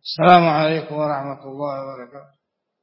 السلام عليكم ورحمة الله وبركاته.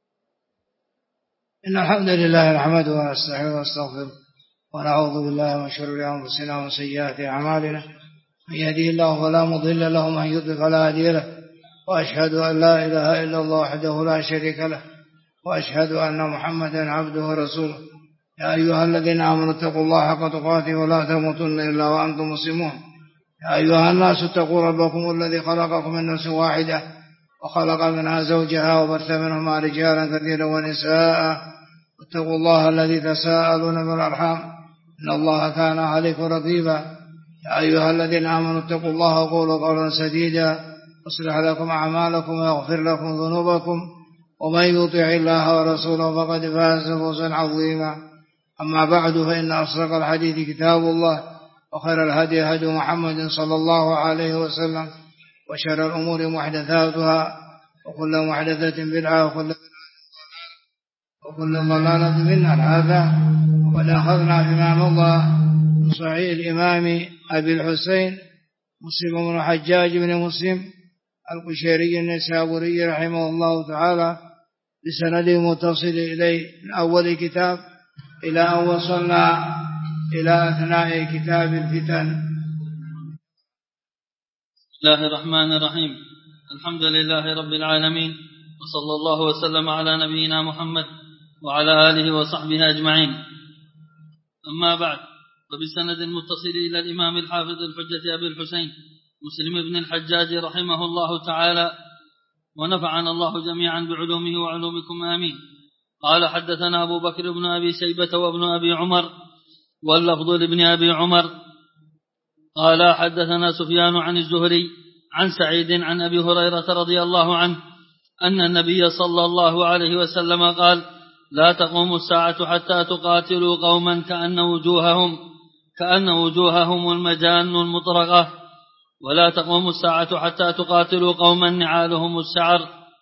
إن الحمد لله نحمده ونستعينه ونستغفره ونعوذ بالله من شرور أنفسنا ومن سيئات أعمالنا، من يهده الله فلا مضل له ومن يضلل فلا هادي له، وأشهد أن لا إله إلا الله وحده لا شريك له، وأشهد أن محمدا عبده ورسوله. يا أيها الذين آمنوا اتقوا الله حق تقاته ولا تموتن إلا وأنتم مسلمون. يا أيها الناس اتقوا ربكم الذي خلقكم من نفس واحدة وخلق منها زوجها وبث منهما رجالا كثيرا ونساء، واتقوا الله الذي تساءلون بالأرحام إن الله كان عليكم رقيبا. يا أيها الذين آمنوا اتقوا الله وقولوا قولا سديدا يصلح لكم أعمالكم ويغفر لكم ذنوبكم، ومن يطع الله ورسوله فقد فاز فوزا عظيما. أما بعد، فإن أصدق الحديث كتاب الله، وخير الهدي هدي محمد صلى الله عليه وسلم، وشر الأمور محدثاتها، وكل محدثة بدعة، وكل ضلالة في النار. هذا وقد أخذنا فيما مضى من صحيح الإمام أبي الحسين مسلم بن الحجاج بن مسلم القشيري النيسابوري رحمه الله تعالى بسند متصل إليه من أول كتاب إلى أن وصلنا إلى أثناء كتاب الفتن. بسم الله الرحمن الرحيم. الحمد لله رب العالمين، وصلى الله وسلم على نبينا محمد وعلى آله وصحبه أجمعين. أما بعد، فبسند متصل إلى الإمام الحافظ الحجة أبي الحسين مسلم بن الحجاج رحمه الله تعالى، ونفعنا الله جميعا بعلومه وعلومكم آمين. قال: حدثنا أبو بكر بن أبي شيبة وابن أبي عمر، واللفظ لابن أبي عمر. قال: حدثنا سفيان عن الزهري عن سعيد عن أبي هريرة رضي الله عنه أن النبي صلى الله عليه وسلم قال: لا تقوم الساعة حتى تقاتلوا قوما كأن وجوههم المجان المطرقة، ولا تقوم الساعة حتى تقاتلوا قوما نعالهم السعر.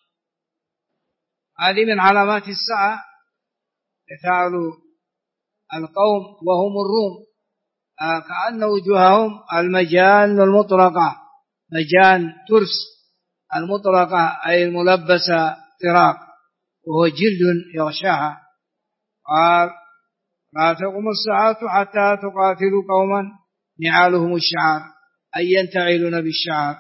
هذه من علامات الساعة، قتال القوم وهم الروم، كأن وجوههم المجان المطرقة، مجان ترس المطرقة أي الملبسة طراق، وهو جلد يغشاها. قال: لا تقوم الساعة حتى تقاتلوا قوما نعالهم الشعر، أي ينتعلون بالشعر.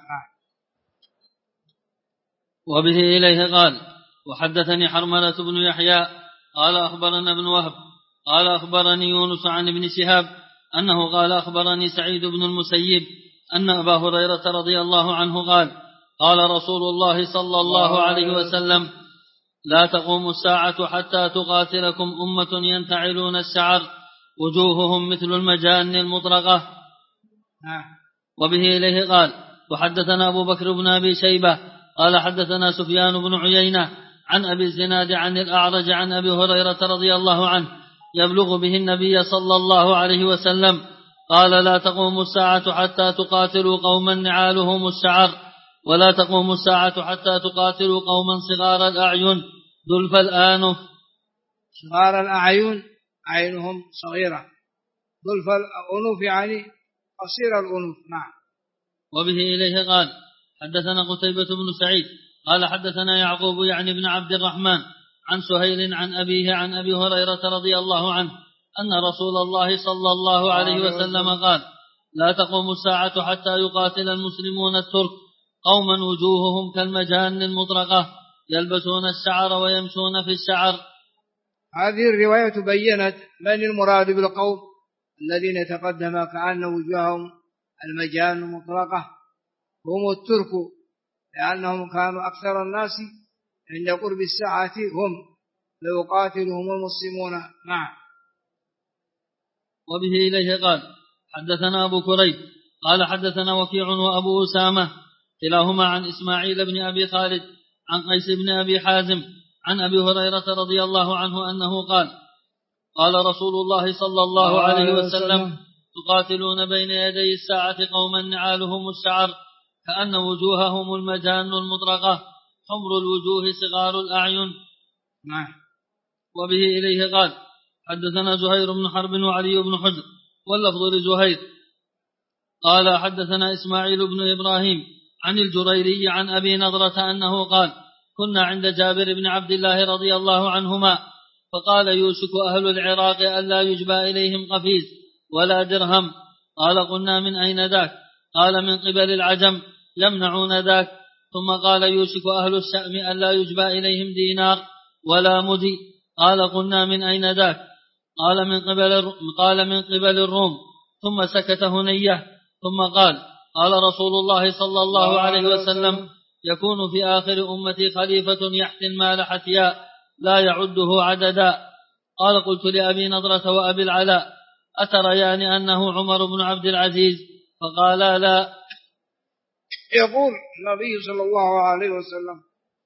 وبه إليه قال: وحدثني حرملة بن يحيى قال أخبرنا ابن وهب قال أخبرني يونس عن ابن شهاب أنه قال: أخبرني سعيد بن المسيب أن أبا هريرة رضي الله عنه قال: قال رسول الله صلى الله عليه وسلم: لا تقوم الساعة حتى تقاتلكم أمة ينتعلون السعر وجوههم مثل المجان المطرقة. وبه إليه قال: وحدثنا أبو بكر بن أبي شيبة قال: حدثنا سفيان بن عيينة عن أبي الزناد عن الأعرج عن أبي هريرة رضي الله عنه يبلغ به النبي صلى الله عليه وسلم قال: لا تقوم الساعة حتى تقاتلوا قوما نعالهم السعر، ولا تقوم الساعة حتى تقاتلوا قوما صغار الأعين ذلف الآنف. صغار الأعين عينهم صغيرة، ذلف الأنف يعني قصير الأنف. نعم. وبه إليه قال: حدثنا قتيبة بن سعيد قال: حدثنا يعقوب يعني بن عبد الرحمن عن سهيل عن أبيه عن أبي هريرة رضي الله عنه أن رسول الله صلى الله عليه وسلم قال: لا تقوم الساعة حتى يقاتل المسلمون الترك قوما وجوههم كالمجان المطرقة يلبسون الشعر ويمشون في الشعر. هذه الرواية بيّنت من المراد بالقوم الذين تقدم كأن وجوههم المجان المطرقة، هم الترك، لأنهم كانوا أكثر الناس عند قرب الساعة هم ليقاتلهم المسلمون. نعم. وبه إليه قال: حدثنا أبو كريب قال: حدثنا وكيع وأبو أسامة كلاهما عن إسماعيل بن أبي خالد عن قيس بن أبي حازم عن أبي هريرة رضي الله عنه أنه قال: قال رسول الله صلى الله عليه وسلم: تقاتلون بين يدي الساعة قوما نعالهم الشعر كأن وجوههم المجان المطرقة حمر الوجوه صغار الأعين. وبه إليه قال: حدثنا زهير بن حرب وعلي بن حجر، واللفظ لزهير قال: حدثنا إسماعيل بن إبراهيم عن الجريري عن أبي نضرة أنه قال كنا عند جابر بن عبد الله رضي الله عنهما فقال يوشك أهل العراق ألا يجبى إليهم قفيز ولا درهم. قال قلنا من أين ذاك؟ قال من قبل العجم يمنعون ذاك. ثم قال يوشك أهل الشأم ألا يجبى إليهم دينار ولا مدي. قال قلنا من أين ذاك؟ قال من قبل الروم. ثم سكت هنية ثم قال رسول الله صلى الله عليه وسلم يكون في آخر أمتي خليفة يحثي المال حثياء لا يعده عددا. قال قلت لأبي نضرة وأبي العلاء أتريان أنه عمر بن عبد العزيز؟ فقالا لا. يقول النبي صلى الله عليه وسلم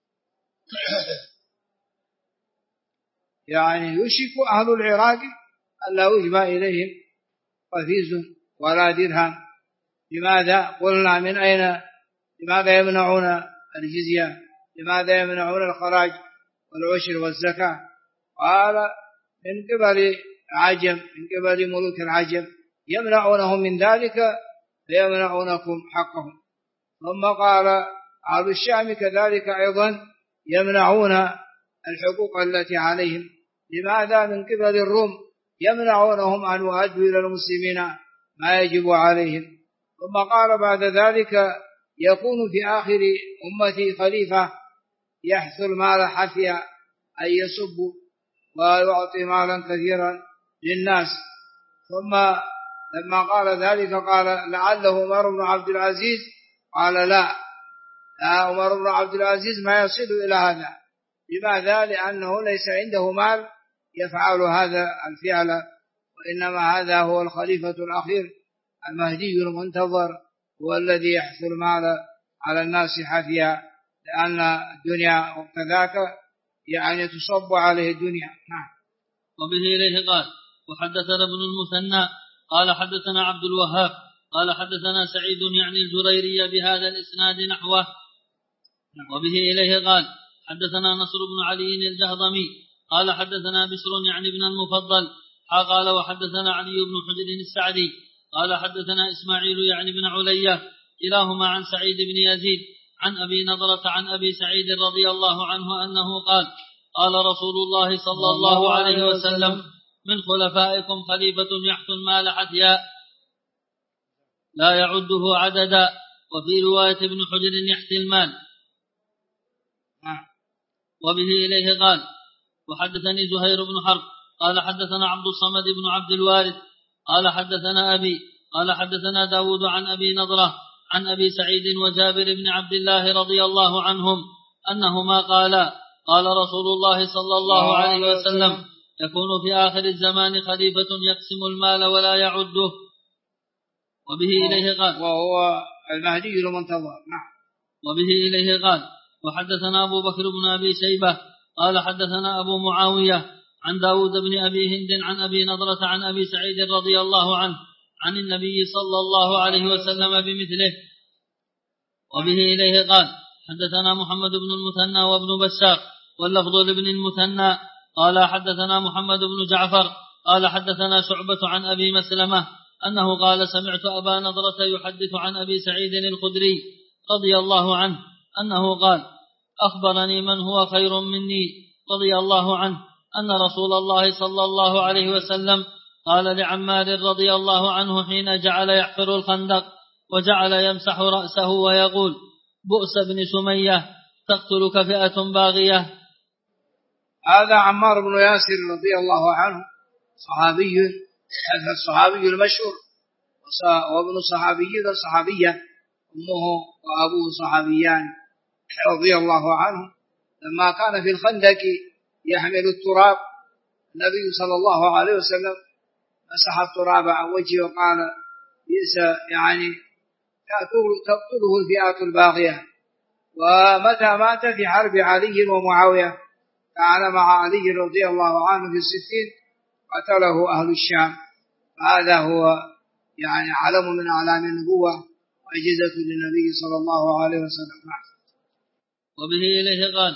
يعني يشك أهل العراق ألا يجبى إليهم قفيز ولا درهم. لماذا؟ قلنا من أين؟ لماذا يمنعون الجزية؟ لماذا يمنعون الخراج والعشر والزكاة؟ قال من قبل عجم، من قبل ملوك العجم يمنعونهم من ذلك فيمنعونكم حقهم. ثم قال أهل الشام كذلك أيضا يمنعون الحقوق التي عليهم. لماذا؟ من قبل الروم يمنعونهم أن يؤدوا إلى المسلمين ما يجب عليهم. ثم قال بعد ذلك يكون في آخر أمتي خليفة يحث المال حثيا أن يسب ويعطي مالا كثيرا للناس. ثم لما قال ذلك قال لعله عمر بن عبد العزيز. قال لا عمر بن عبد العزيز ما يصل إلى هذا. لماذا؟ لأنه ليس عنده مال يفعل هذا الفعل، وإنما هذا هو الخليفة الأخير المهدي المنتظر، هو الذي يحث المال على الناس حثيا، لأن الدنيا وقت ذاك يعني تصب عليه الدنيا. نعم. وبه إليه قال وحدثنا ابن المثنى قال حدثنا عبد الوهاب قال حدثنا سعيد يعني الجريري بهذا الإسناد نحوه. وبه إليه قال حدثنا نصر بن علي الجهضمي قال حدثنا بشر يعني ابن المفضل قال وحدثنا علي بن حجر السعدي قال حدثنا إسماعيل يعني بن علية كلاهما عن سعيد بن يزيد عن أبي نضرة عن أبي سعيد رضي الله عنه أنه قال رسول الله صلى الله عليه وسلم من خلفائكم خليفة يحث المال حثياء لا يعده عددا. وفي رواية ابن حجر يحثي المال. وبه إليه قال وحدثني زهير بن حرب قال حدثنا عبد الصمد بن عبد الوارث قال حدثنا أبي قال حدثنا داود عن أبي نضرة عن أبي سعيد وجابر بن عبد الله رضي الله عنهم أنهما قال رسول الله صلى الله عليه وسلم يكون في آخر الزمان خليفة يقسم المال ولا يعده. وبه إليه قال وهو المهدي المنتظر. نعم. وبه إليه قال وحدثنا أبو بكر بن أبي شيبة قال حدثنا أبو معاوية عن داود بن أبي هند عن أبي نضرة عن أبي سعيد رضي الله عنه عن النبي صلى الله عليه وسلم بمثله. وبه إليه قال حدثنا محمد بن المثنى وابن بشار واللفظ لابن المثنى قال حدثنا محمد بن جعفر قال حدثنا شعبة عن أبي مسلمة أنه قال سمعت أبا نضرة يحدث عن أبي سعيد الخدري رضي الله عنه أنه قال أخبرني من هو خير مني رضي الله عنه أن رسول الله صلى الله عليه وسلم قال لعمار رضي الله عنه حين جعل يحفر الخندق وجعل يمسح رأسه ويقول بؤس بن سمية تقتلك فئة باغية. هذا عمار بن ياسر رضي الله عنه صحابي، هذا الصحابي المشهور، وابن صحابية أمه وأبوه صحابيان رضي الله عنه. لما كان في الخندق يحمل التراب النبي صلى الله عليه وسلم مسح التراب عن وجهه وقال بئس يعني تقتله الفئات الباغية. ومتى مات في حرب علي ومعاوية كان مع علي رضي الله عنه في الستين قتله أهل الشام. هذا هو يعني علم من أعلام النبوة وعجزة للنبي صلى الله عليه وسلم. وبه إليه قال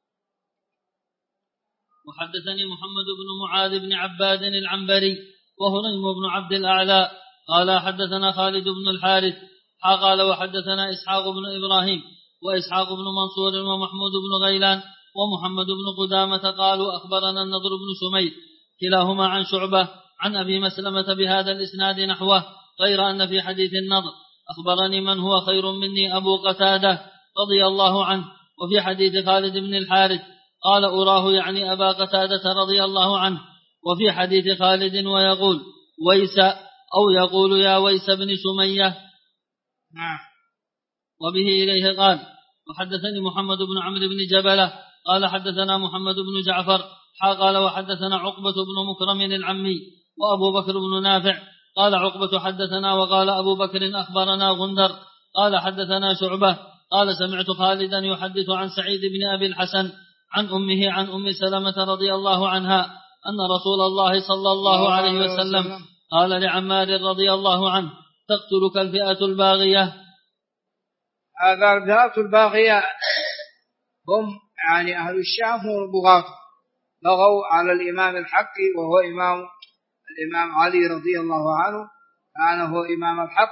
وحدثني محمد بن معاذ بن عباد العنبري وهريم بن عبد الأعلى قال حدثنا خالد بن الحارث قال وحدثنا إسحاق بن إبراهيم وإسحاق بن منصور ومحمود بن غيلان ومحمد بن قدامة قالوا أخبرنا النضر بن شميل كلاهما عن شعبة عن أبي مسلمة بهذا الإسناد نحوه، غير أن في حديث النضر أخبرني من هو خير مني أبو قتادة رضي الله عنه، وفي حديث خالد بن الحارث قال أراه يعني أبا قتادة رضي الله عنه، وفي حديث خالد ويقول ويس أو يقول يا ويس بن سمية. وبه إليه قال وحدثني محمد بن عمرو بن جبلة قال حدثنا محمد بن جعفر قال وحدثنا عقبة بن مكرم العمي وأبو بكر بن نافع قال عقبة حدثنا وقال أبو بكر أخبرنا غندر قال حدثنا شعبة قال سمعت خالدا يحدث عن سعيد بن أبي الحسن عن أمه عن أم سلمة رضي الله عنها أن رسول الله صلى الله عليه وسلم قال لعمار رضي الله عنه تقتلك الفئة الباغية. هذا الفئة الباغية هم يعني أهل الشام هم البغاة، بغوا على الإمام الحق وهو الإمام علي رضي الله عنه، كان هو إمام الحق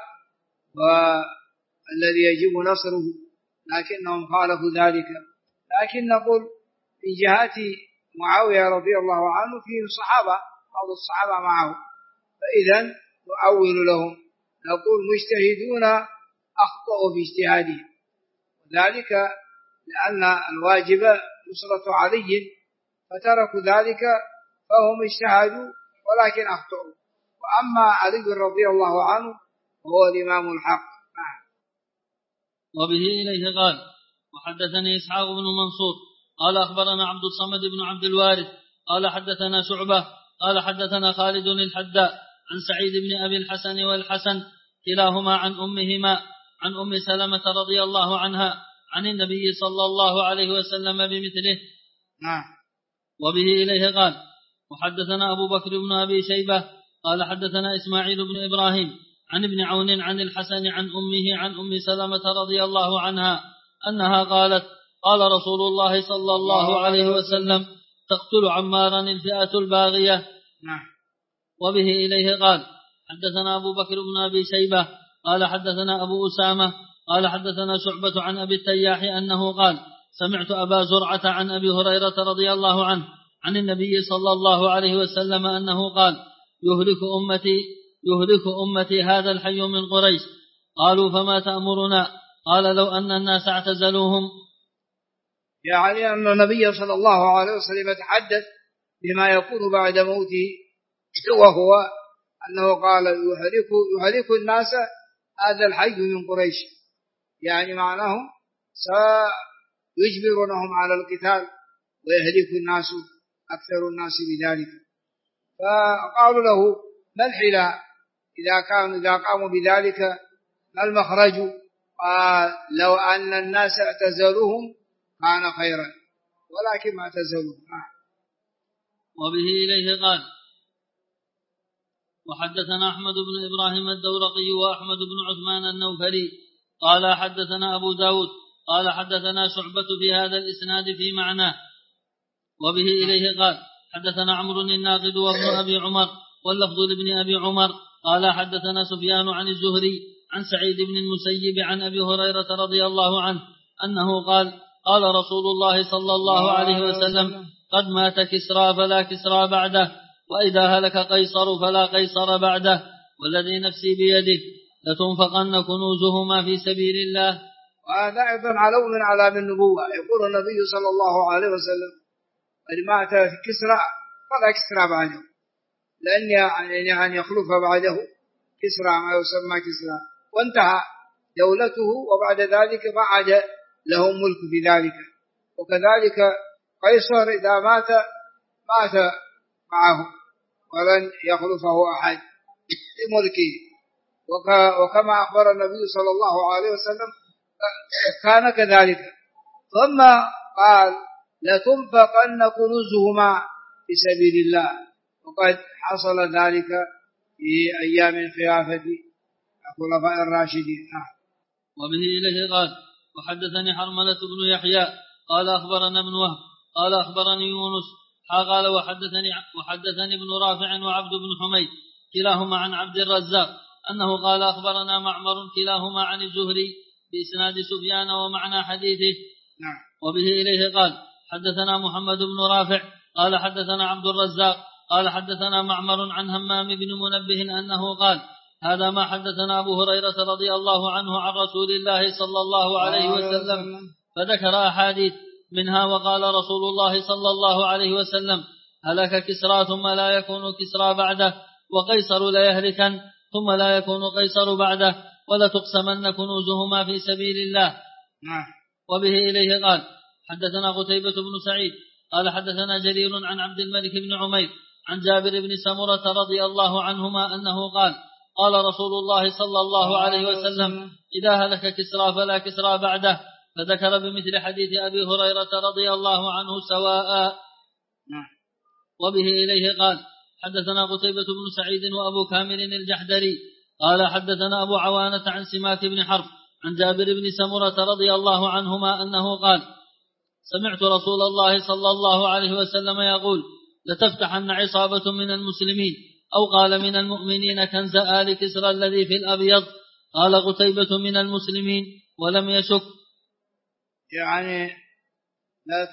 والذي يجب نصره، لكنهم خالفوا ذلك. لكن نقول في جهة معاوية رضي الله عنه فيهم صحابة، بعض الصحابة معه، فإذا نؤول لهم نقول مجتهدون أخطأوا في اجتهادهم، وذلك لأن الواجب نصرة علي فتركوا ذلك فهم اجتهدوا ولكن أخطأوا، وأما علي رضي الله عنه هو الإمام الحق. وبه إليه قال وحدثني إسحاق بن منصور قال أخبرنا عبد الصمد بن عبد الوارث قال حدثنا شعبة قال حدثنا خالد الحداء عن سعيد بن أبي الحسن والحسن كلاهما عن أمهما عن أم سلمة رضي الله عنها عن النبي صلى الله عليه وسلم بمثله. وبه إليه قال وحدثنا أبو بكر بن أبي شيبة قال حدثنا إسماعيل بن إبراهيم عن ابن عون عن الحسن عن أمه عن أم سلمة رضي الله عنها أنها قالت قال رسول الله صلى الله عليه وسلم تقتل عمارا الفئة الباغية. وبه إليه قال حدثنا أبو بكر بن أبي شيبة قال حدثنا أبو أسامة قال حدثنا شعبة عن أبي التياح أنه قال سمعت أبا زرعة عن أبي هريرة رضي الله عنه عن النبي صلى الله عليه وسلم أنه قال يهلك أمتي هذا الحي من قريش. قالوا فما تأمرنا؟ قال لو أن الناس اعتزلوهم. يعني أن النبي صلى الله عليه وسلم يتحدث بما يكون بعد موته، وهو أنه قال يهلك الناس هذا الحي من قريش، يعني معناه سيجبرونهم على القتال ويهلك الناس أكثر الناس بذلك. فقالوا له ما الحيلة إذا قاموا بذلك، ما المخرج؟ قال لو أن الناس اعتزلوهم كان خيرا ولكن ما اعتزلوهم. وبه إليه قال وحدثنا أحمد بن إبراهيم الدورقي وأحمد بن عثمان النوفلي قال حدثنا أبو داود قال حدثنا شعبة في هذا الإسناد في معناه. وبه إليه قال حدثنا عمرو الناقد وابن أبي عمر واللفظ لابن أبي عمر قال حدثنا سفيان عن الزهري عن سعيد بن المسيب عن أبي هريرة رضي الله عنه أنه قال قال رسول الله صلى الله عليه وسلم قد مات كسرى فلا كسرى بعده، وإذا هلك قيصر فلا قيصر بعده، والذي نفسي بيده لتنفقن كنوزهما في سبيل الله. وهذا أيضا علو من علام النبوة. يقول النبي صلى الله عليه وسلم قد مات كسرى فلا كسرى بعده، لأن يعني يخلف بعده كسرى ما يسمى كسرى، وانتهى دولته وبعد ذلك ما عاد لهم ملك في ذلك. وكذلك قيصر إذا مات معه ولن يخلفه أحد لملكه. وكما أخبر النبي صلى الله عليه وسلم كان كذلك. ثم قال لتنفقن كنوزهما في سبيل الله، وقد حصل ذلك في أيام خلافة الخلفاء الراشدين. وبه إليه قال وحدثني حرملة بن يحيى قال أخبرنا ابن وهب قال أخبرني يونس قال وحدثني ابن رافع وعبد بن حميد كلاهما عن عبد الرزاق أنه قال أخبرنا معمر كلاهما عن الزهري بإسناد سفيان ومعنى حديثه. نعم. وبه إليه قال حدثنا محمد بن رافع قال حدثنا عبد الرزاق قال حدثنا معمر عن همام بن منبه أنه قال هذا ما حدثنا أبو هريرة رضي الله عنه عن رسول الله صلى الله عليه وسلم، فذكر أحاديث منها وقال رسول الله صلى الله عليه وسلم هلك كسرى ثم لا يكون كسرى بعده، وقيصر لا يهلكن ثم لا يكون قيصر بعده، ولتقسمن كنوزهما في سبيل الله. وبه إليه قال حدثنا قتيبة بن سعيد قال حدثنا جرير عن عبد الملك بن عمير عن جابر بن سمرة رضي الله عنهما أنه قال قال رسول الله صلى الله عليه وسلم إذا هلك كسرى فلا كسرى بعده، فذكر بمثل حديث أبي هريرة رضي الله عنه سواء. وبه إليه قال حدثنا قتيبة بن سعيد وأبو كامل الجحدري قال حدثنا أبو عوانة عن سماك بن حرب عن جابر بن سمرة رضي الله عنهما أنه قال سمعت رسول الله صلى الله عليه وسلم يقول لتفتحن عصابة من المسلمين أو قال من المؤمنين كنز آل كسرى الذي في الأبيض، قال قتيبة من المسلمين ولم يشك. يعني لا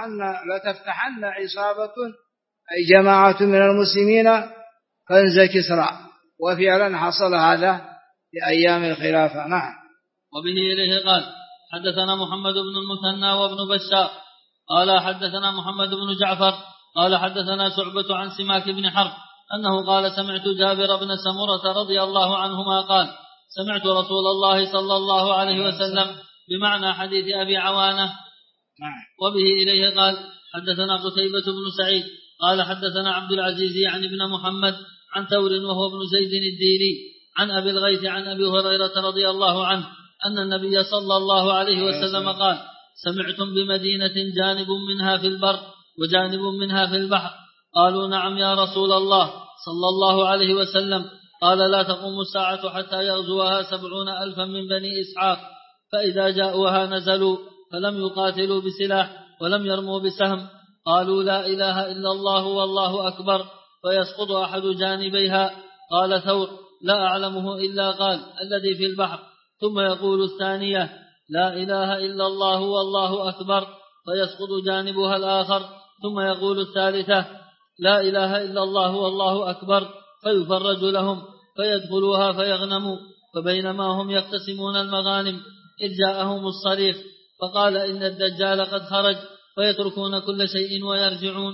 تفتحن عصابة أي جماعة من المسلمين كنز كسرى، وفعلا حصل هذا في أيام الخلافة. نعم. وبه إليه قال حدثنا محمد بن المثنى وابن بشار قال حدثنا محمد بن جعفر قال حدثنا شعبة عن سماك بن حرب أنه قال سمعت جابر بن سمرة رضي الله عنهما قال سمعت رسول الله صلى الله عليه وسلم بمعنى حديث أبي عوانة. وبه إليه قال حدثنا قتيبة بن سعيد قال حدثنا عبد العزيز عن ابن محمد عن ثور وهو ابن زيد الديلي عن أبي الغيث عن أبي هريرة رضي الله عنه أن النبي صلى الله عليه وسلم قال سمعتم بمدينة جانب منها في البر وجانب منها في البحر؟ قالوا نعم يا رسول الله صلى الله عليه وسلم. قال لا تقوم الساعة حتى يغزوها 70,000 من بني إسحاق، فإذا جاءوها نزلوا فلم يقاتلوا بسلاح ولم يرموا بسهم، قالوا لا إله إلا الله والله أكبر فيسقط أحد جانبيها. قال ثور لا أعلمه إلا قال الذي في البحر، ثم يقول الثانية لا إله إلا الله والله أكبر فيسقط جانبها الآخر، ثم يقول الثالثة لا إله إلا الله والله أكبر فيفرج لهم فيدخلوها فيغنموا. فبينما هم يقتسمون المغانم إذ جاءهم الصريخ فقال إن الدجال قد خرج، فيتركون كل شيء ويرجعون.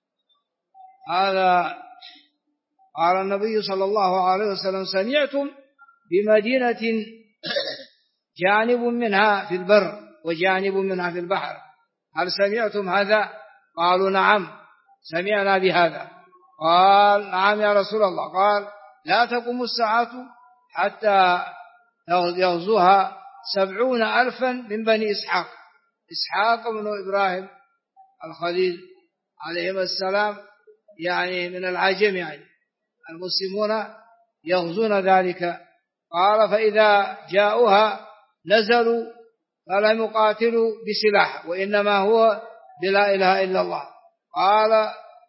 هذا قال النبي صلى الله عليه وسلم سمعتم بمدينة جانب منها في البر وجانب منها في البحر، هل سمعتم هذا؟ قالوا نعم سمعنا بهذا. قال نعم يا رسول الله. قال لا تقوم الساعة حتى يغزوها 70,000 من بني إسحاق. إسحاق بن إبراهيم الخليل عليهم السلام يعني من العجم، يعني المسلمون يغزون ذلك. قال فإذا جاءوها نزلوا فلم يقاتلوا بسلاح وإنما هو بلا إله إلا الله. قال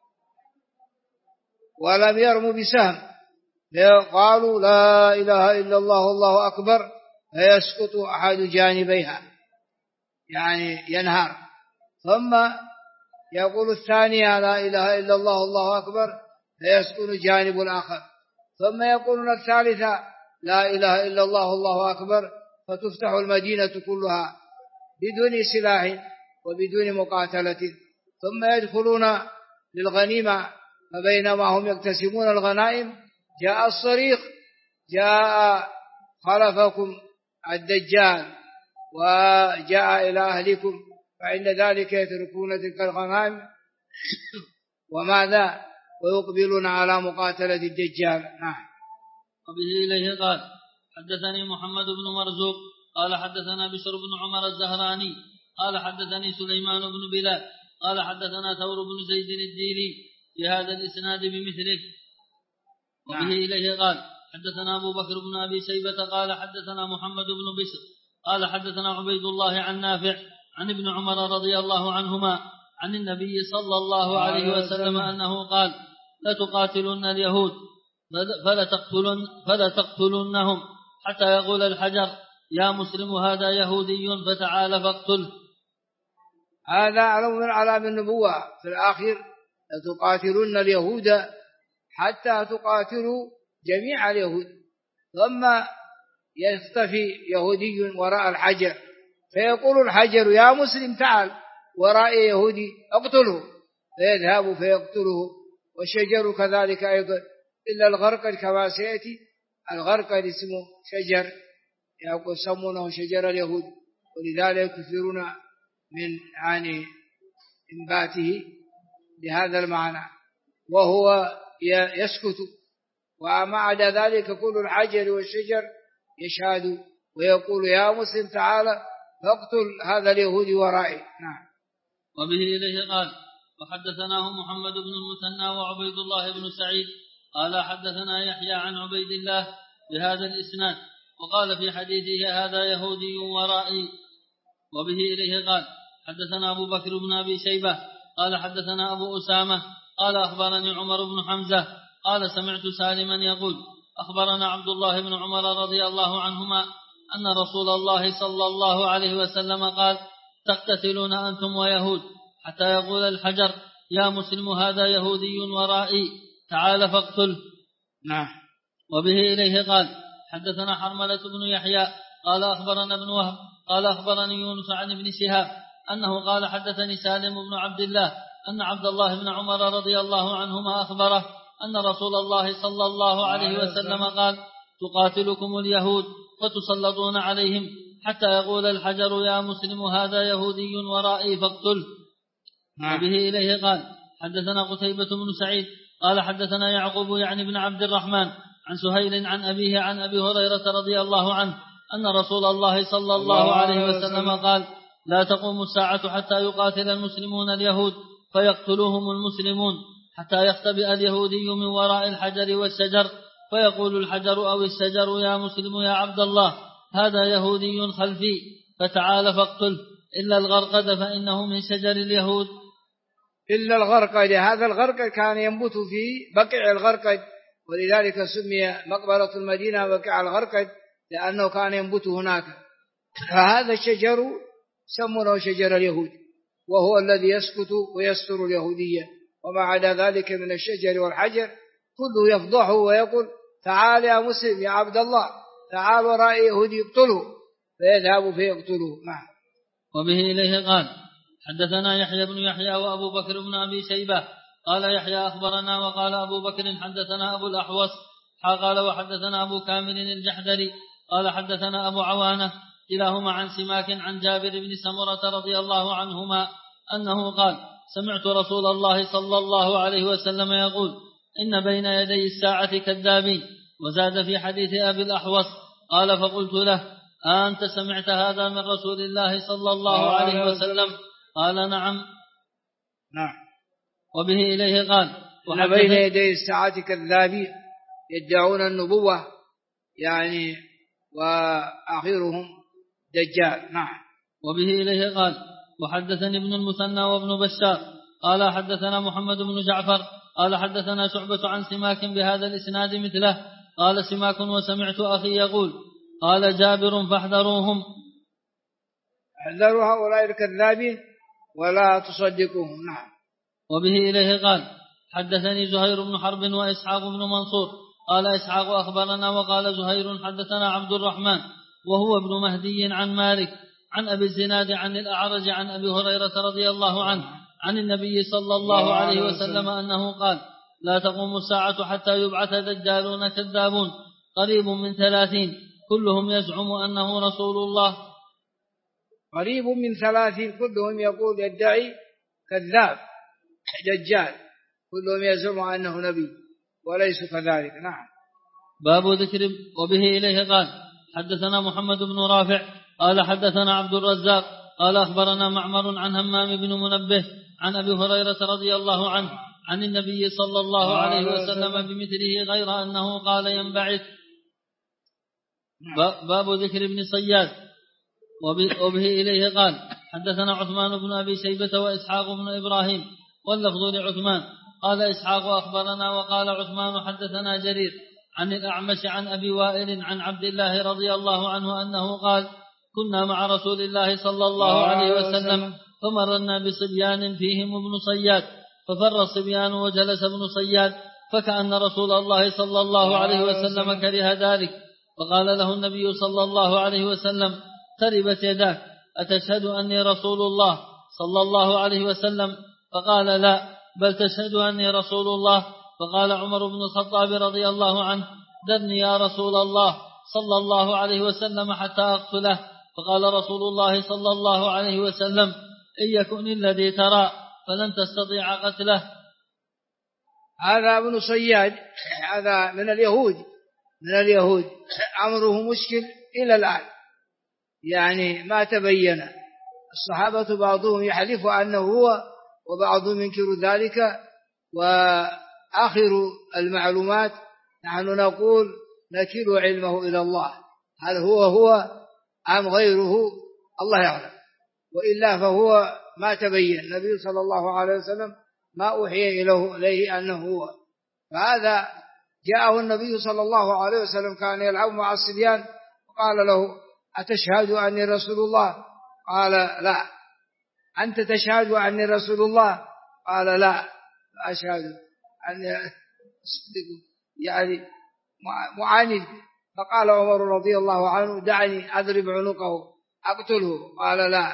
ولم يرموا بسهم، قالوا لا إله إلا الله والله أكبر فيسقط أحد جانبيها يعني ينهار، ثم يقول الثانية لا إله إلا الله والله أكبر فيسقط جانب الآخر، ثم يقولون الثالثة لا إله إلا الله والله أكبر فتفتح المدينة كلها بدون سلاح وبدون مقاتلة، ثم يدخلون للغنيمة. فبينما هم يقتسمون الغنائم جاء الصريخ جاء خلفكم الدجال وجاء إلى أهلكم، فعند ذلك يتركون تلك الغنائم وماذا ويقبلون على مقاتلة الدجال. نعم. وبه إليه قال حدثني محمد بن مرزوق قال حدثنا بشر بن عمر الزهراني قال حدثني سليمان بن بلال قال حدثنا ثور بن زيد الديلي بهذا الإسناد بمثله. وبه إليه قال حدثنا أبو بكر بن أبي شيبة قال حدثنا محمد بن بشر قال حدثنا عبيد الله عن نافع عن ابن عمر رضي الله عنهما عن النبي صلى الله عليه وسلم أنه قال لا تقاتلن اليهود فلا تقتلنهم حتى يقول الحجر يا مسلم هذا يهودي فتعال فاقتله. هذا علم من علام النبوة في الآخر لتقاتلن اليهود حتى تقاتلوا جميع اليهود، ثم يختفي يهودي وراء الحجر فيقول الحجر يا مسلم تعال وراء يهودي اقتله، فيذهب فيقتله. والشجر كذلك أيضا إلا الغرقد كما سيأتي. الغرقد اسمه شجر يسمونه شجر اليهود، ولذلك يكثرون من إنباته بهذا المعنى، وهو يسكت. وما عدا ذلك كل الحجر والشجر يشهد ويقول يا مسلم تعالى فاقتل هذا اليهودي ورائي. نعم. وبه إليه قال وحدثناه محمد بن المثنى وعبيد الله بن سعيد قال حدثنا يحيى عن عبيد الله بهذا الإسناد وقال في حديثه هذا يهودي ورائي. وبه إليه قال حدثنا أبو بكر بن أبي شيبة قال حدثنا أبو أسامة قال أخبرني عمر بن حمزة قال سمعت سالما يقول أخبرنا عبد الله بن عمر رضي الله عنهما أن رسول الله صلى الله عليه وسلم قال تقتتلون أنتم ويهود حتى يقول الحجر يا مسلم هذا يهودي ورائي تعال فاقتله. نعم. وبه إليه قال حدثنا حرملة بن يحيى قال أخبرنا ابن وهب قال أخبرني يونس عن ابن شهاب أنه قال حدثني سالم بن عبد الله أن عبد الله بن عمر رضي الله عنهما أخبره أن رسول الله صلى الله عليه وسلم قال تقاتلكم اليهود وتسلطون عليهم حتى يقول الحجر يا مسلم هذا يهودي ورائي فاقتله. وبه إليه قال حدثنا قتيبة بن سعيد قال حدثنا يعقوب يعني بن عبد الرحمن عن سهيل عن أبيه عن أبي هريرة رضي الله عنه أن رسول الله صلى الله عليه وسلم قال لا تقوم الساعة حتى يقاتل المسلمون اليهود فيقتلوهم المسلمون حتى يختبئ اليهودي من وراء الحجر والشجر فيقول الحجر أو الشجر يا مسلم يا عبد الله هذا يهودي خلفي فتعال فاقتله إلا الغرقد فإنه من شجر اليهود. إلا الغرقد، هذا الغرقد كان ينبت في بقع الغرقد، ولذلك سمي مقبرة المدينة بقع الغرقد لأنه كان ينبت هناك. فهذا الشجر سمونه شجر اليهود، وهو الذي يسكت ويستر اليهودية. وما عدا ذلك من الشجر والحجر كله يفضحه ويقول تعال يا مسلم يا عبد الله تعال وراء يهودي يقتله، فيذهب فيقتله. نعم. وبه إليه قال حدثنا يحيى بن يحيى وأبو بكر بن أبي شيبة قال يحيى أخبرنا وقال أبو بكر حدثنا أبو الأحوص قال وحدثنا أبو كامل الجحدري قال حدثنا أبو عوانة كلاهما عن سماك عن جابر بن سمرة رضي الله عنهما أنه قال سمعت رسول الله صلى الله عليه وسلم يقول إن بين يدي الساعة كذابين. وزاد في حديث أبي الأحوص قال فقلت له أنت سمعت هذا من رسول الله صلى الله عليه وسلم؟ قال نعم. نعم. وبه إليه قال إن بين يدي الساعة كذابين يدعون النبوة يعني وآخرهم دجال. نعم. وبه إليه قال وحدثني ابن المثنى وابن بشار قال حدثنا محمد بن جعفر قال حدثنا شعبة عن سماك بهذا الإسناد مثله قال سماك وسمعت أخي يقول قال جابر فاحذروهم. احذروا هؤلاء الكذابين ولا تصدقوهم. نعم. وبه إليه قال حدثني زهير بن حرب وإسحاق بن منصور قال إسحاق أخبرنا وقال زهير حدثنا عبد الرحمن وهو ابن مهدي عن مالك عن أبي الزناد عن الأعرج عن أبي هريرة رضي الله عنه عن النبي صلى الله عليه وسلم أنه قال لا تقوم الساعة حتى يبعث دجالون كذابون قريب من 30 كلهم يزعم أنه رسول الله. قريب من 30 كلهم يقول يدعي كذاب دجال، كلهم يزعم أنه نبي وليس كذلك. نعم. باب ذكر. وبه إليه قال حدثنا محمد بن رافع قال حدثنا عبد الرزاق قال أخبرنا معمر عن همام بن منبه عن أبي هريرة رضي الله عنه عن النبي صلى الله عليه وسلم بمثله غير أنه قال ينبعث. باب ذكر ابن صياد. وبه إليه قال حدثنا عثمان بن أبي شيبة وإسحاق بن إبراهيم واللفظ لعثمان قال إسحاق أخبرنا وقال عثمان حدثنا جرير عن الأعمش عن أبي وائل عن عبد الله رضي الله عنه أنه قال كنا مع رسول الله صلى الله عليه وسلم فمرنا بصبيان فيهم ابن صياد ففر الصبيان وجلس ابن صياد فكأن رسول الله صلى الله عليه وسلم كره ذلك فقال له النبي صلى الله عليه وسلم تربت يداك أتشهد أني رسول الله صلى الله عليه وسلم فقال لا بل تشهد أني رسول الله فقال عمر بن الخطاب رضي الله عنه دعني يا رسول الله صلى الله عليه وسلم حتى أقتله فقال رسول الله صلى الله عليه وسلم إن يكن الذي ترى فلن تستطيع قتله. هذا ابن صياد هذا من اليهود أمره مشكل إلى الآن، يعني ما تبين. الصحابة بعضهم يحلف أنه هو وبعضهم ينكر ذلك، وآخر المعلومات نحن نقول نكل علمه إلى الله، هل هو أم غيره الله يعلم، وإلا فهو ما تبين. النبي صلى الله عليه وسلم ما أوحي إليه أنه هو، فهذا جاءه النبي صلى الله عليه وسلم كان يلعب مع الصبيان وقال له أتشهد أني رسول الله؟ قال لا. أنت تشهد أني رسول الله؟ قال لا أشهد أني أصدق، يعني معاند. فقال عمر رضي الله عنه دعني أضرب عنقه أقتله. قال لا،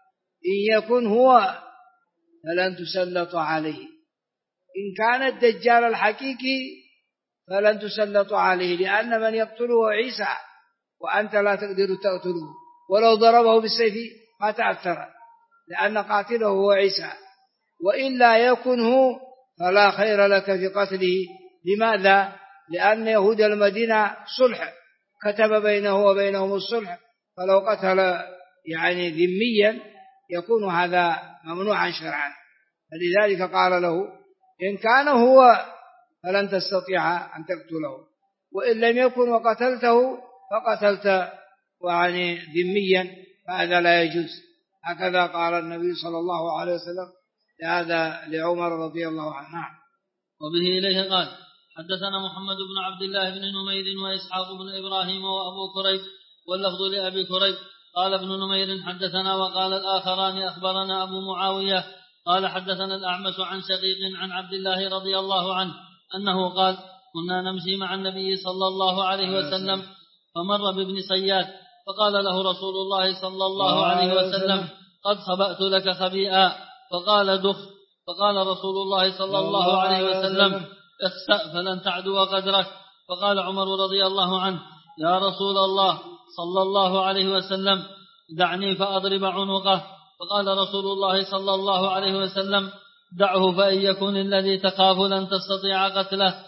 إن يكن هو فلن تسلط عليه، إن كان الدجال الحقيقي فلن تسلط عليه، لأن من يقتله عيسى وأنت لا تقدر تقتله، ولو ضربه بالسيف ما تأثر لأن قاتله هو عيسى. وإلا يكنه فلا خير لك في قتله. لماذا؟ لأن يهود المدينة صلح، كتب بينه وبينهم الصلح، فلو قتل يعني ذميا يكون هذا ممنوعا شرعا. فلذلك قال له إن كان هو فلن تستطيع أن تقتله، وإن لم يكن وقتلته فقتلت يعني ذميا، فهذا لا يجوز. هكذا قال النبي صلى الله عليه وسلم هذا لعمر رضي الله عنه. وبه إليه قال حدثنا محمد بن عبد الله بن نمير وإسحاق بن إبراهيم وأبو كريب واللفظ لأبي كريب قال ابن نمير حدثنا وقال الآخران أخبرنا أبو معاوية قال حدثنا الأعمش عن شقيق عن عبد الله رضي الله عنه أنه قال كنا نمشي مع النبي صلى الله عليه وسلم فمر بابن صياد فقال له رسول الله صلى الله عليه وسلم قد خبأت لك خبيئا فقال دخ، فقال رسول الله صلى الله عليه وسلم اخسأ فلن تعدو قدرك. فقال عمر رضي الله عنه يا رسول الله صلى الله عليه وسلم دعني فأضرب عنقه. فقال رسول الله صلى الله عليه وسلم دعه فإن يكن الذي تخاف لن تستطيع قتله.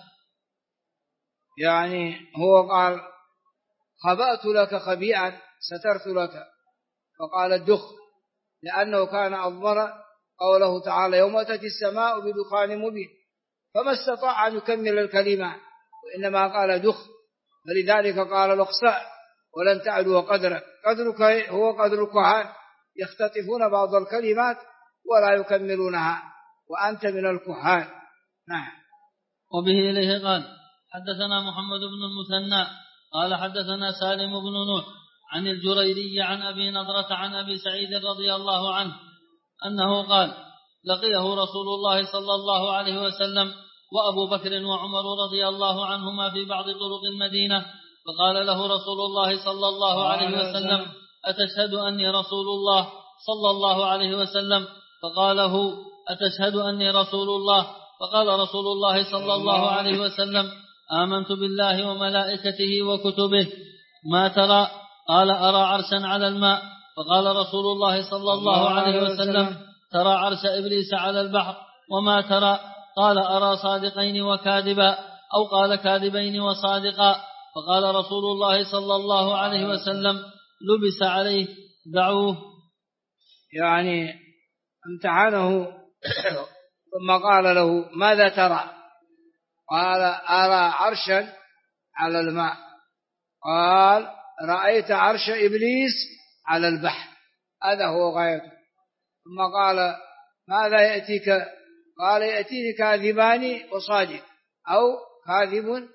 يعني هو قال خبأت لك خبيئا سترت لك، فقال الدخ، لأنه كان أضمر قوله تعالى يوم تأتي السماء بدخان مبين، فما استطاع أن يكمل الكلمة وإنما قال دخ، فلذلك قال اخسأ ولن تعدو قدرك. قدرك هو قدر الكهان، يختطفون بعض الكلمات ولا يكملونها، وأنت من الكهان. نعم. وبه إليه قال حدثنا محمد بن المثنى قال حدثنا سالم بن نوح عن الجريري عن أبي نضرة عن أبي سعيد رضي الله عنه أنه قال لقيه رسول الله صلى الله عليه وسلم وأبو بكر وعمر رضي الله عنهما في بعض طرق المدينة، فقال له رسول الله صلى الله عليه وسلم أتشهد أني رسول الله صلى الله عليه وسلم؟ فقال هو أتشهد أني رسول الله؟ فقال رسول الله صلى الله عليه وسلم آمنت بالله وملائكته وكتبه، ما ترى؟ قال أرى عرشا على الماء. فقال رسول الله صلى الله عليه وسلم ترى عرش إبليس على البحر، وما ترى؟ قال أرى صادقين وكاذبا، أو قال كاذبين وصادقا. فقال رسول الله صلى الله عليه وسلم لبس عليه دعوه. يعني امتحنه ثم قال له ماذا ترى؟ قال أرى عرشا على الماء. قال رأيت عرش إبليس على البحر، هذا هو غايته. ثم قال ماذا يأتيك؟ قال يأتيني كاذبان وصادق، أو كاذب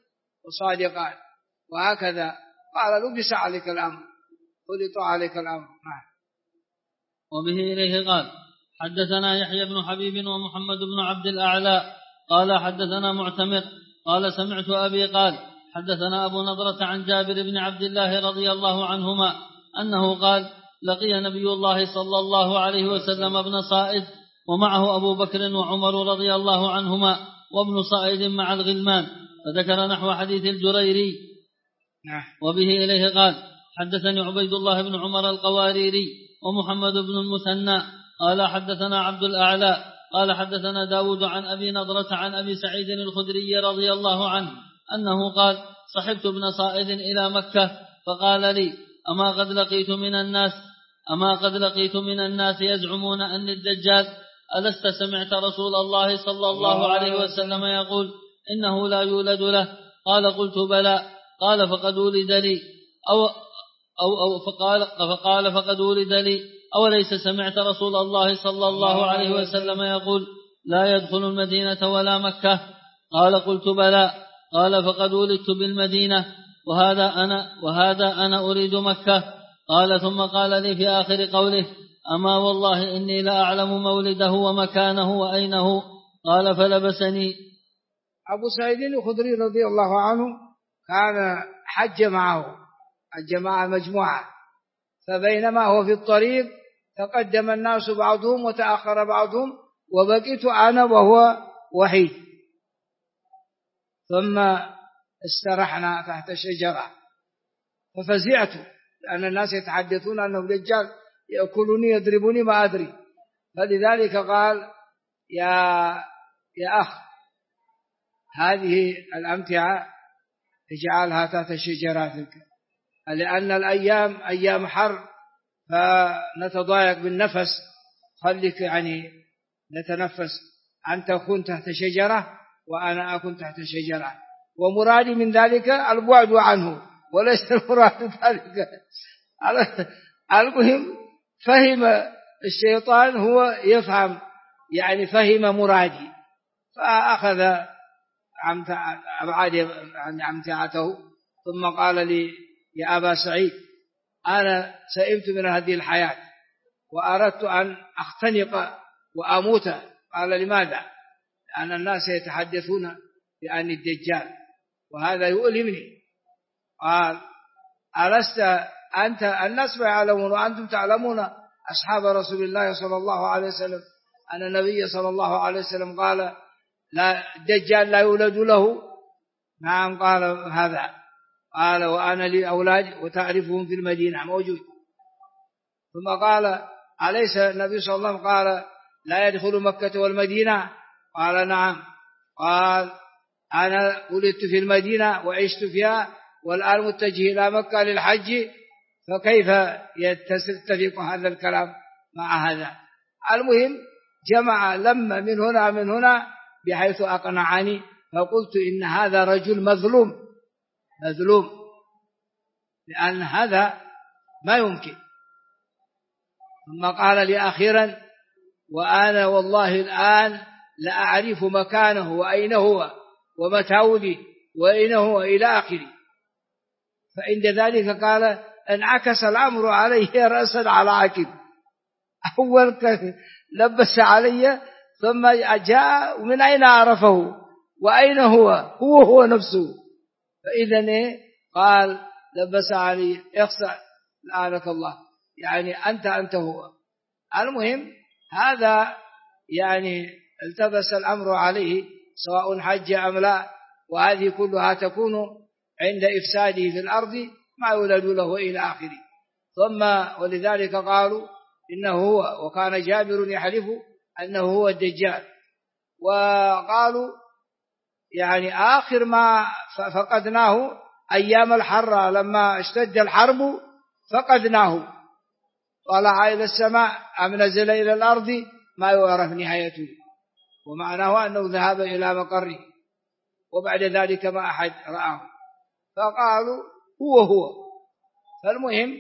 وصادقان، وهكذا قال لبس عليك الأمر، خلط عليك الأمر. وبه إليه قال حدثنا يحيى بن حبيب ومحمد بن عبد الأعلى قال حدثنا معتمر قال سمعت أبي قال حدثنا أبو نضرة عن جابر بن عبد الله رضي الله عنهما أنه قال لقي نبي الله صلى الله عليه وسلم ابن صائد ومعه أبو بكر وعمر رضي الله عنهما وابن صائد مع الغلمان، فذكر نحو حديث الجريري. وبه إليه قال حدثني عبيد الله بن عمر القواريري ومحمد بن المثنى قال حدثنا عبد الأعلى قال حدثنا داود عن أبي نضرة عن أبي سعيد الخدري رضي الله عنه أنه قال صحبت ابن صائد إلى مكة فقال لي أما قد لقيت من الناس يزعمون أن الدجال ألست سمعت رسول الله صلى الله عليه وسلم يقول إنه لا يولد له؟ قال قلت بلى. قال فقد ولد لي فقال فقد ولد لي أوليس سمعت رسول الله صلى الله عليه وسلم يقول لا يدخل المدينة ولا مكة؟ قال قلت بلى. قال فقد ولدت بالمدينة وهذا أنا أريد مكة. قال ثم قال لي في آخر قوله أما والله إني لا أعلم مولده ومكانه وأينه. قال فلبسني. أبو سعيد الخدري رضي الله عنه كان حج معه مجموعة، فبينما هو في الطريق تقدم الناس بعضهم وتأخر بعضهم وبقيت أنا وهو وحيد، ثم استرحنا تحت شجرة ففزعت لأن الناس يتحدثون أنه دجال يأكلني يضربني ما أدري، فلذلك قال يا أخ هذه الأمتعة اجعلها تحت شجراتك، لأن الأيام أيام حر فنتضايق بالنفس، خليك نتنفس، أنت تكون تحت شجرة وأنا أكون تحت شجرة، ومرادي من ذلك البعد عنه وليس المراد ذلك. المهم فهم الشيطان هو يفهم فهم مرادي، فأخذ أمتعته ثم قال لي يا أبا سعيد أنا سئمت من هذه الحياة وأردت أن أختنق وأموت. قال لماذا؟ لأن الناس يتحدثون بأن الدجال وهذا يؤلمني. قال ألست أنت الناس يعلمون وأنتم تعلمون أصحاب رسول الله صلى الله عليه وسلم أن النبي صلى الله عليه وسلم قال لا الدجال لا يولد له؟ نعم. قال هذا. قال وأنا لي أولاد وتعرفهم في المدينة موجود. ثم قال أليس النبي صلى الله عليه وسلم قال لا يدخل مكة والمدينة؟ قال نعم. قال أنا ولدت في المدينة وعشت فيها والآن متجه إلى مكة للحج، فكيف يتفق هذا الكلام مع هذا؟ المهم جمع لما من هنا بحيث أقنعني، فقلت إن هذا رجل مظلوم لأن هذا ما يمكن. ثم قال لي أخيرا وأنا والله الآن لا أعرف مكانه وأين هو ومتى ولد وأين هو إلى آخره. فعند ذلك قال انعكس الأمر عليه رأسا على عقب، أول لبس علي ثم جاء من أين عرفه وأين هو نفسه. فإذا قال لبس علي اخسأ لعنك الله، أنت هو. المهم هذا التبس الأمر عليه سواء حج أم لا، وهذه كلها تكون عند إفساده في الأرض ما يولد له إلى آخره. ثم ولذلك قالوا إنه هو، وكان جابر يحلف أنه هو الدجال. وقالوا آخر ما فقدناه أيام الحرة لما اشتد الحرب فقدناه، طلع إلى السماء أم نزل إلى الأرض ما يعرف نهايته، ومعناه أنه ذهب إلى مقره وبعد ذلك ما أحد رآه، فقالوا هو. فالمهم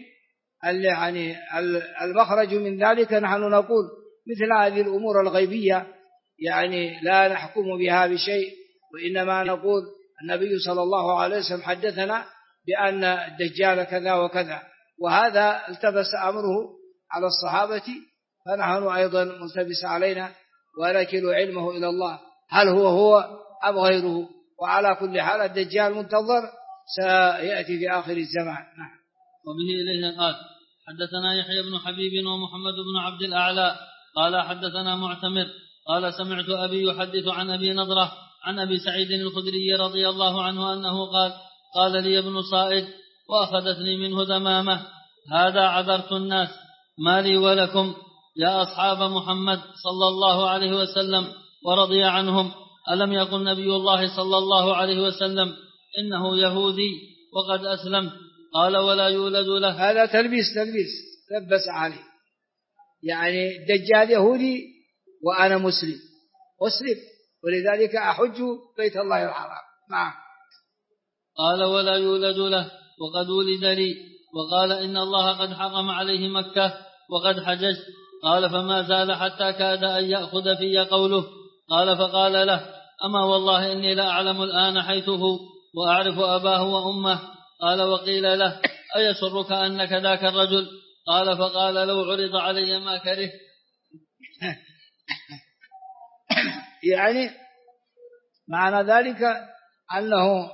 المخرج من ذلك نحن نقول مثل هذه الأمور الغيبية لا نحكم بها بشيء، وإنما نقول النبي صلى الله عليه وسلم حدثنا بأن الدجال كذا وكذا، وهذا التبس أمره على الصحابة، فنحن أيضا ملتبس علينا، ونكل علمه إلى الله هل هو أم غيره. وعلى كل حال الدجال منتظر سيأتي في آخر الزمان. وبه إليه قال حدثنا يحيى بن حبيب ومحمد بن عبد الأعلى قال حدثنا معتمر قال سمعت أبي يحدث عن أبي نضرة عن أبي سعيد الخدري رضي الله عنه أنه قال لي ابن صائد وأخذتني منه ذمامة: هذا عذرت الناس ما لي ولكم يا أصحاب محمد صلى الله عليه وسلم ورضي عنهم، ألم يقل نبي الله صلى الله عليه وسلم إنه يهودي وقد أسلم؟ قال ولا يولد له. هذا تلبيس لبس عليه، يعني الدجال يهودي وأنا مسلم ولذلك أحج بيت الله الحرام. نعم. قال ولا يولد له وقد ولد لي، وقال إن الله قد حرم عليه مكة وقد حججت. قال فما زال حتى كاد أن يأخذ في قوله. قال فقال له: أما والله إني لا أعلم الآن حيث هو وأعرف أباه وأمه. قال وقيل له: أيسرك أنك ذاك الرجل؟ قال فقال: لو عرض علي ما كره. يعني معنى ذلك أنه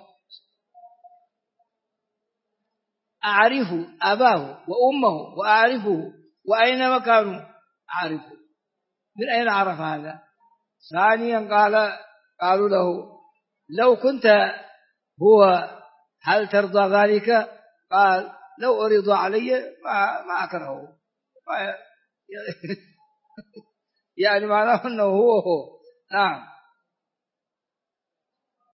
أعرف أباه وأمه وأعرفه وأين مكانه أعرفه. من أين عرف هذا؟ ثانيا قالوا له: لو كنت هو هل ترضى ذلك؟ قال: لو أريد علي ما أكرهه. يعني معناه أنه هو. نعم.